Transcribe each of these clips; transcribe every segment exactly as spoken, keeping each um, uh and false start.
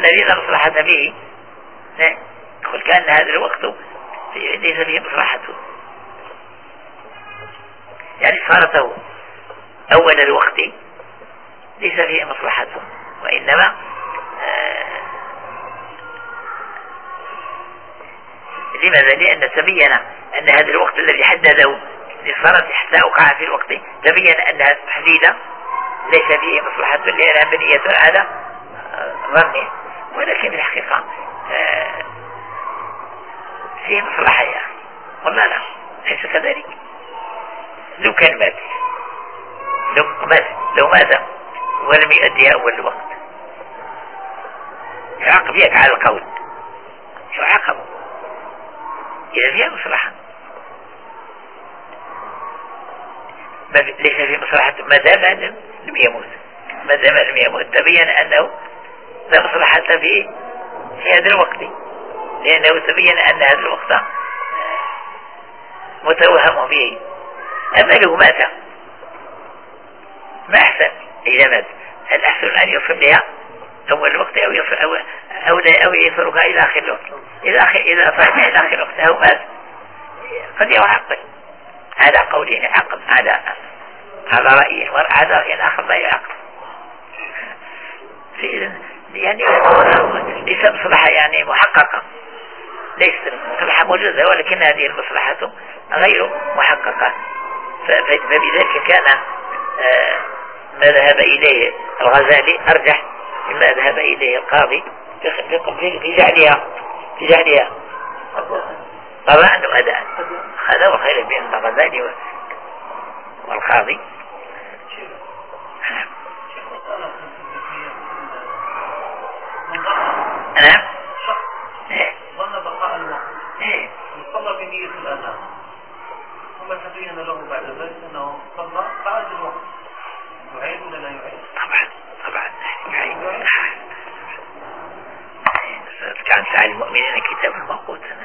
الذي لا مصلحة به نقول كأن هذا الوقت ليس فيه مصلحته، يعني صارته أول الوقت ليس فيه مصلحته، وإنما آه لماذا؟ لأن تبين أن هذا الوقت الذي حدده للصلاة حتى أوقع في الوقت تبين أن هذا التحديد ليس فيه مصلحة لأنها بنية على ظنه، ولكن الحقيقة آه فيه مصلحة يا أخي والله لا ليس كذلك. لو كان مات لو مات لو مات ولم يؤدي أول الوقت يعاقب يك على القول، يعاقب إذا فيها مصلحة، ليس في مصلحة ما دام لم يموت، ما دام لم يموت تبين أنه لا مصلحة في في هذا الوقت، لأنه تبين أن هذا الوقت متوهم به. أما لو مات ما أحسن إذا مات، الأحسن أن يصلها أول الوقت أو يصل أو أو, أو يصلها إلى آخر الوقت، إلى آخر إذا صار إلى آخر الوقت أو مات قد يعاقب على قولين يعاقب على على رأيه، وهذا رأي آخر لا يعاقب. يعني ليس مصلحة يعني محققة، ليست مصلحة موجودة، ولكن هذه المصلحة غير محققة، فبذلك كان ما ذهب إليه الغزالي أرجح مما ذهب إليه القاضي في جعلها في جعلها قضاء وأداء. هذا هو الخير بين الغزالي والقاضي. نعم ظن بقاء الوقت وصلى بنية الأذان ثم تبين له بعد ذلك أنه صلى بعد الوقت، يعيد ولا لا يعيد؟ طبعا طبعا يعيد. كان سعى المؤمنين كتابا موقوتا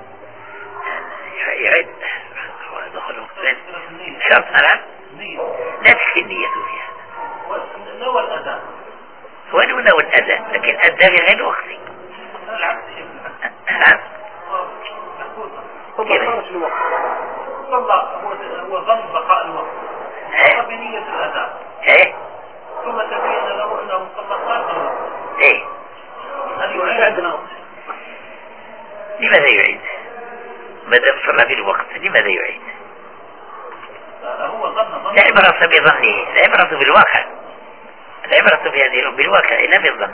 يعيد دخل وقت شرط. نعم لا تكفي النية فيها، نوى الأذان ولو نوى الأذان لكن أدى في غير وقته. نعم صلى خارج الوقت، صلى هو ظن بقاء الوقت، صلى بنية الأذان ايه ثم تبين له أنه صلى خارج الوقت. ايه هل يعيد؟ لماذا يعيد؟ ما دام صلى في الوقت لماذا يعيد؟ هو ظن ظن لا عبرة بظنه، لا عبرة بالواقع، العبرة في هذه بالواقع لا بالظن.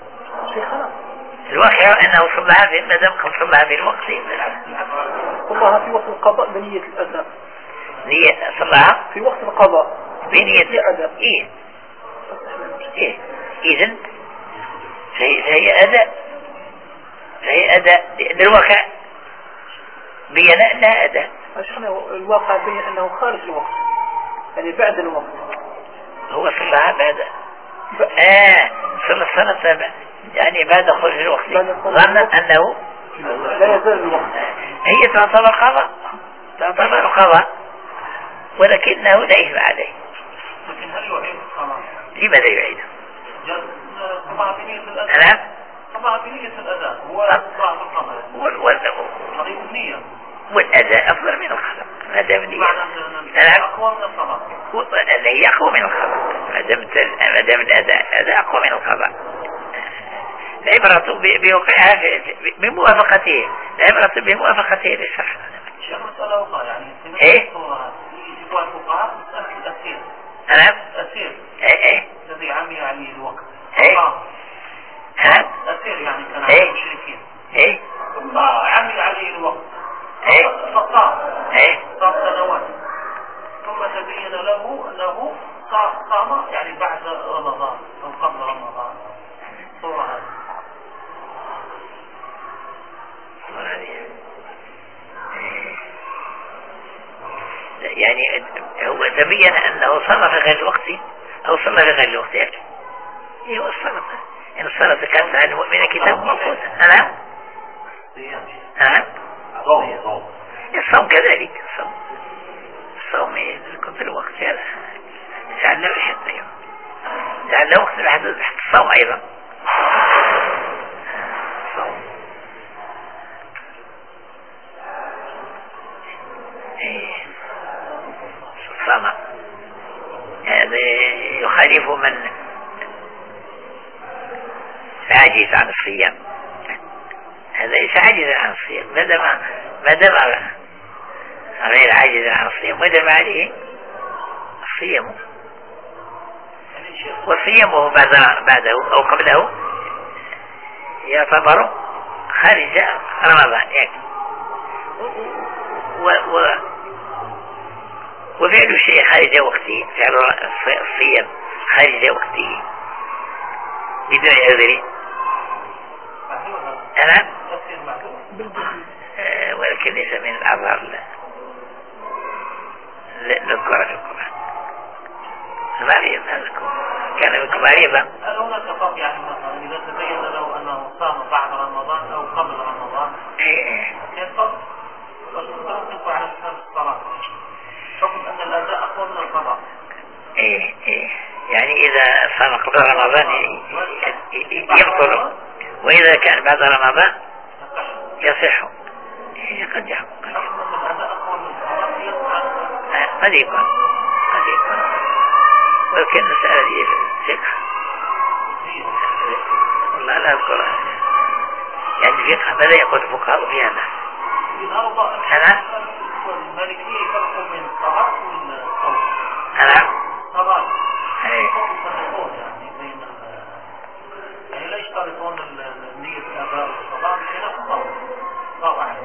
الواقع أنه صلى في ما دام قد صلى في الوقت صلىها في وقت القضاء بنية الأداء. نية صلىها في وقت القضاء بنية الأداء. إيه إيه إذن فهي, فهي أداء، فهي أداء لأن الواقع بين أنها أداء. الواقع بين أنه خارج الوقت يعني بعد الوقت. هو صلىها بعد ب... آه صلى الصلاة يعني بعد خروج الوقت ظنا أنه لا يزال الوقت. هي تعتبر قضاء، تعتبر قضاء ولكنه لا إثم عليه. لكن هل يعيد الصلاة؟ لماذا يعيد؟ طبعا بنية الأذان. نعم طبعا بنية الأذان هو ضعف القضاء. وال وال قضية النية. والأذان أفضل من الخلق ما دام النية. نعم. أقوى من الصلاة. والأذان هي أقوى من الخلق ما دام ما دام الأذان الأذان أقوى من القضاء. العبرة بوقعها بموافقته، العبرة بموافقته للشرع. شيخ مسألة أخرى يعني إيه؟ يجب أن تقع مسألة الأسير. نعم. أسير. إيه إيه. الذي عمي عليه الوقت. إيه. ها؟ أسير يعني كان إيه؟ على المشركين. إيه. ثم عمي عليه الوقت. إيه. فصام. إيه. صام سنوات. ثم تبين له أنه صام يعني بعد رمضان أو قبل رمضان. صورة هذه. يعني هو تبين أنه صلى في غير الوقت أو صلى في غير الوقت. يعني إيه هو الصلاة؟ إن الصلاة كانت على المؤمن كتاب موقوت. نعم. نعم. الصوم كذلك، الصوم الصوم يكون في الوقت هذا جعل له حتى يوم جعل له وقت الحدود حتى الصوم أيضا. عاجز عن الصيام، هذا ليس عاجزا عن الصيام ما دام ما دام غير عاجز عن الصيام وجب عليه الصيام، وصيامه بعد بعده أو قبله يعتبر خارج رمضان يعني. و و وفعل الشيء خارج وقته، فعل الصيام خارج وقته بدون عذر أنا آه ولكن ليس من الأعذار نذكر في القرآن المريض كان من كباريبا. هل هناك فرق يعني مثلا إذا تبين له أنه صام بعد رمضان أو قبل رمضان؟ إيه كيف فرق؟ والمتوقف على الصلاة حكم أن الأداء أقوى من القضاء. إيه إيه يعني إذا صام قبل رمضان يبطل، وإذا كان بعد رمضان يصح. إيه قد يكون قد يكون قد يكون ولكن المسألة دي فقه والله لا أذكرها يعني فقه ماذا يقول الفقهاء في هذا؟ أنا المالكية يفرقوا بين الصلاة والصوم. أنا صلاة أي يعني بين يعني لا يشترطون النية الأداء والصلاة بخلاف الصوم. صلاة واحد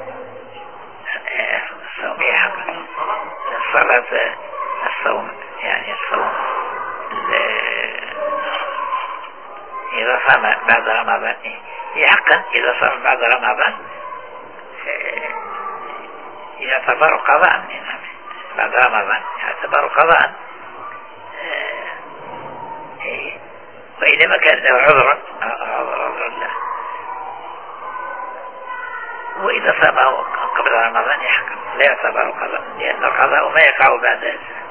الصوم يحق الصلاة الصوم يعني الصوم إذا صام بعد رمضان يحقا إذا صام بعد رمضان يعتبر قضاء بعد رمضان يعتبر قضاء، وإذا ما كان له عذر عذر الله وإذا صامه قبل رمضان يحكم لا يعتبر قضاء، لأن القضاء ما يقع بعد ذلك.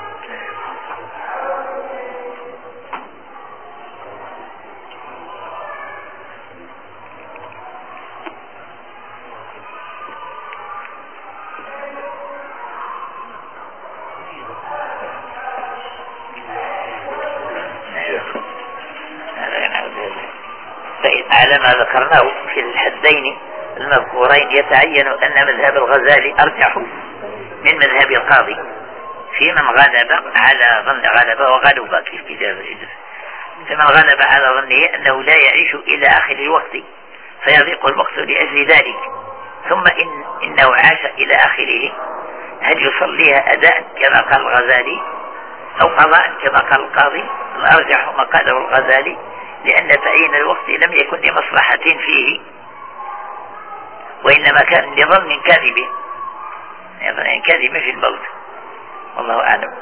على ما ذكرناه في الحدين المذكورين يتعين أن مذهب الغزالي أرجح من مذهب القاضي في من غلب على ظن غلب وغلب كيف كتاب الجزء، فمن غلب على ظنه أنه لا يعيش إلى آخر الوقت فيضيق الوقت لأجل ذلك، ثم إن إنه عاش إلى آخره، هل يصليها أداء كما قال الغزالي أو قضاء كما قال القاضي؟ الأرجح ما قاله الغزالي، لأن تعيين الوقت لم يكن لمصلحة فيه وإنما كان لظن كاذب ظن كاذب في الموت، والله أعلم.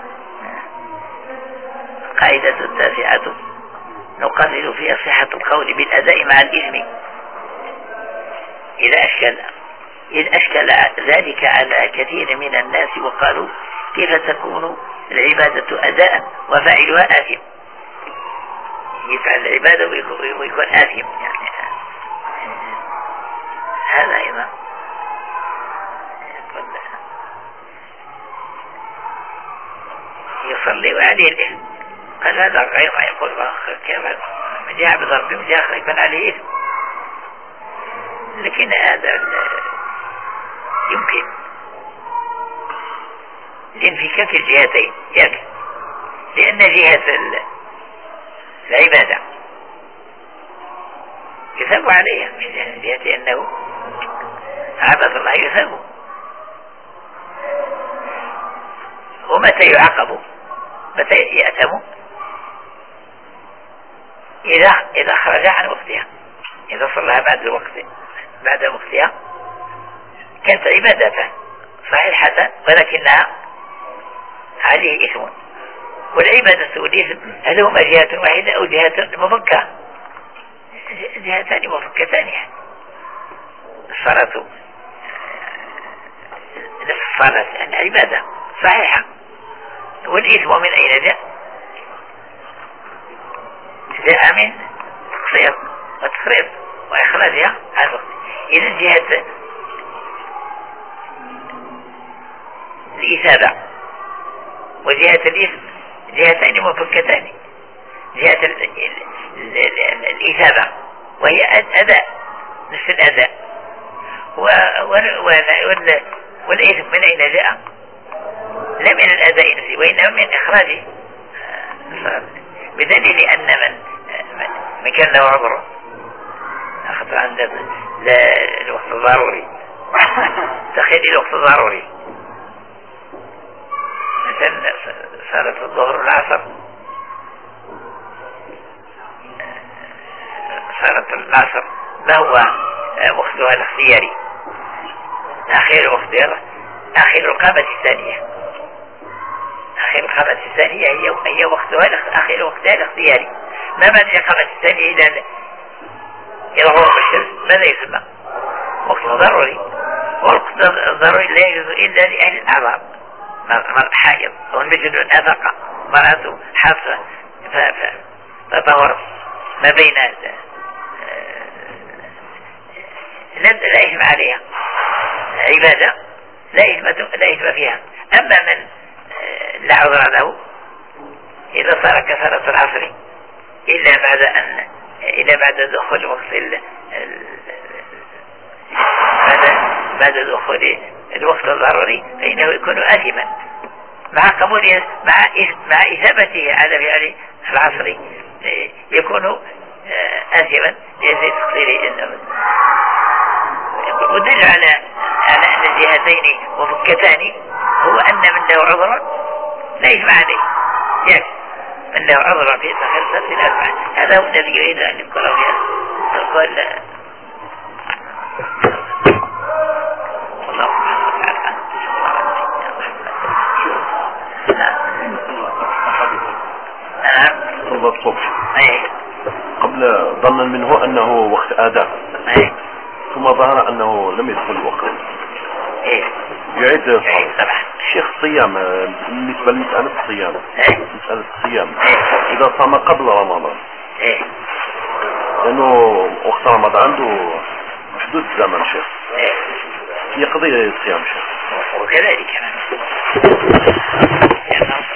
قاعدة التاسعة نقرر فيها صحة القول بالأداء مع الإثم إذا أشكل إذ أشكل ذلك على كثير من الناس وقالوا كيف تكون العبادة أداء وفاعلها آثم؟ يفعل العبادة ويكون آثم يعني هذا أيضا يصلي وعليه الإثم، قال هذا غير ما يقول كما من جاء بضرب من جاء يكون عليه إثم، لكن هذا يمكن لانفكاك الجهتين يكفي، لأن جهة العبادة يثاب عليها من جهة أنه عبد الله يثاب، ومتى يعاقب متى يأتم إذا إذا خرج عن وقتها، إذا صلى بعد الوقت بعد وقتها كانت عبادته صحيحة ولكنها عليه إثم، والعبادة والإثم هل هما جهة واحدة أو جهة مفكة؟ جهتان مفكتان يعني. الصلاة نفس الصلاة يعني عبادة صحيحة، والإثم من أين جاء؟ جاء من تقصير وتفريط وإخراجها عن الوقت. إذا جهة الإثابة وجهة الإثم جهتين مفكتان، جهة الإثابة وهي أداء نفس الأداء. والإثم من أين جاء؟ لا من الأداء نفسه وإنما من إخراجه، بدليل أن من من كان له عذر أخذ عند الوقت الضروري تخيل الوقت الضروري مثلا صارت الظهر والعصر، صارت العصر ما هو وقتها الاختياري؟ أخير وقتها أخير القامة الثانية، أخير القامة الثانية هي هي وقتها أخير وقتها الاختياري. ما بعد القامة الثانية إلى إلى غروب الشمس ماذا يسمى؟ وقت ضروري. والوقت الضروري لا يجوز إلا لأهل الأعذار، مرأة حائض والمجد الأفقة مرأة حافظة فتطهر ما بين لا يجمع عليها عبادة لا يجمع فيها. أما من لا عذر له إذا صار كثرة العصر إلا بعد أن إلا بعد دخول وقت ال بعد بعد دخول الوقت الضروري فإنه يكون آثما مع قبوله مع مع إثابته على فعل العصر، يكون آثما لأجل تقصير النفس. والدليل على على أن الجهتين مفكتان هو أن من له عذر لا يجمع عليه، يعني من له عذر في تخلص في الأربعة. هذا هو الذي يريد أن يذكره في القول. الله سبحانه وتعالى. صلى الصبح قبل ظنا منه أنه وقت آداء ثم ظهر أنه لم يدخل الوقت يعيد الصلاة. الشيخ الصيام بالنسبة لمسألة الصيام مسألة الصيام إذا صام قبل رمضان لأنه وقت رمضان عنده محدود زمن شيخ يقضي الصيام شيخ وكذلك